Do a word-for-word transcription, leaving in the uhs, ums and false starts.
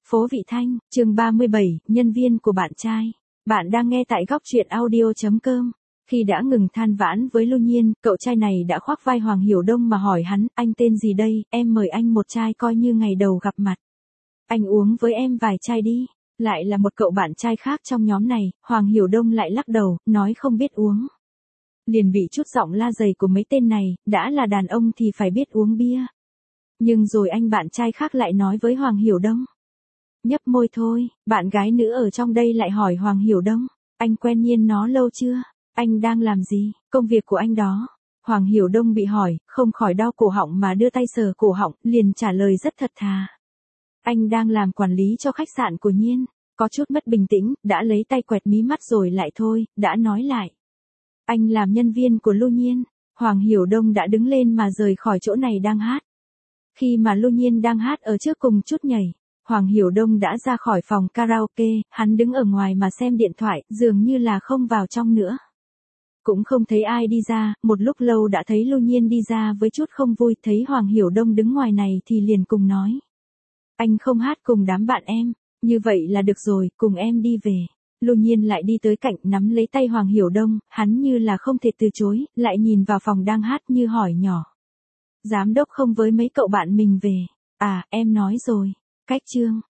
Phố Vị Thanh, chương ba mươi bảy, nhân viên của bạn trai. Bạn đang nghe tại góc truyện audio chấm com. Khi đã ngừng than vãn với Lưu Nhiên, cậu trai này đã khoác vai Hoàng Hiểu Đông mà hỏi hắn, anh tên gì đây, em mời anh một chai coi như ngày đầu gặp mặt. Anh uống với em vài chai đi. Lại là một cậu bạn trai khác trong nhóm này, Hoàng Hiểu Đông lại lắc đầu, nói không biết uống. Liền bị chút giọng la dày của mấy tên này, đã là đàn ông thì phải biết uống bia. Nhưng rồi anh bạn trai khác lại nói với Hoàng Hiểu Đông. Nhấp môi thôi, bạn gái nữ ở trong đây lại hỏi Hoàng Hiểu Đông, anh quen Nhiên nó lâu chưa? Anh đang làm gì? Công việc của anh đó. Hoàng Hiểu Đông bị hỏi, không khỏi đau cổ họng mà đưa tay sờ cổ họng, liền trả lời rất thật thà. Anh đang làm quản lý cho khách sạn của Nhiên. Có chút mất bình tĩnh, đã lấy tay quẹt mí mắt rồi lại thôi, đã nói lại. Anh làm nhân viên của Lưu Nhiên. Hoàng Hiểu Đông đã đứng lên mà rời khỏi chỗ này đang hát. Khi mà Lưu Nhiên đang hát ở trước cùng chút nhảy, Hoàng Hiểu Đông đã ra khỏi phòng karaoke, hắn đứng ở ngoài mà xem điện thoại, dường như là không vào trong nữa. Cũng không thấy ai đi ra, một lúc lâu đã thấy Lưu Nhiên đi ra với chút không vui, thấy Hoàng Hiểu Đông đứng ngoài này thì liền cùng nói. Anh không hát cùng đám bạn em, như vậy là được rồi, cùng em đi về. Lưu Nhiên lại đi tới cạnh nắm lấy tay Hoàng Hiểu Đông, hắn như là không thể từ chối, lại nhìn vào phòng đang hát như hỏi nhỏ. Giám đốc không với mấy cậu bạn mình về, à em nói rồi, cách chương.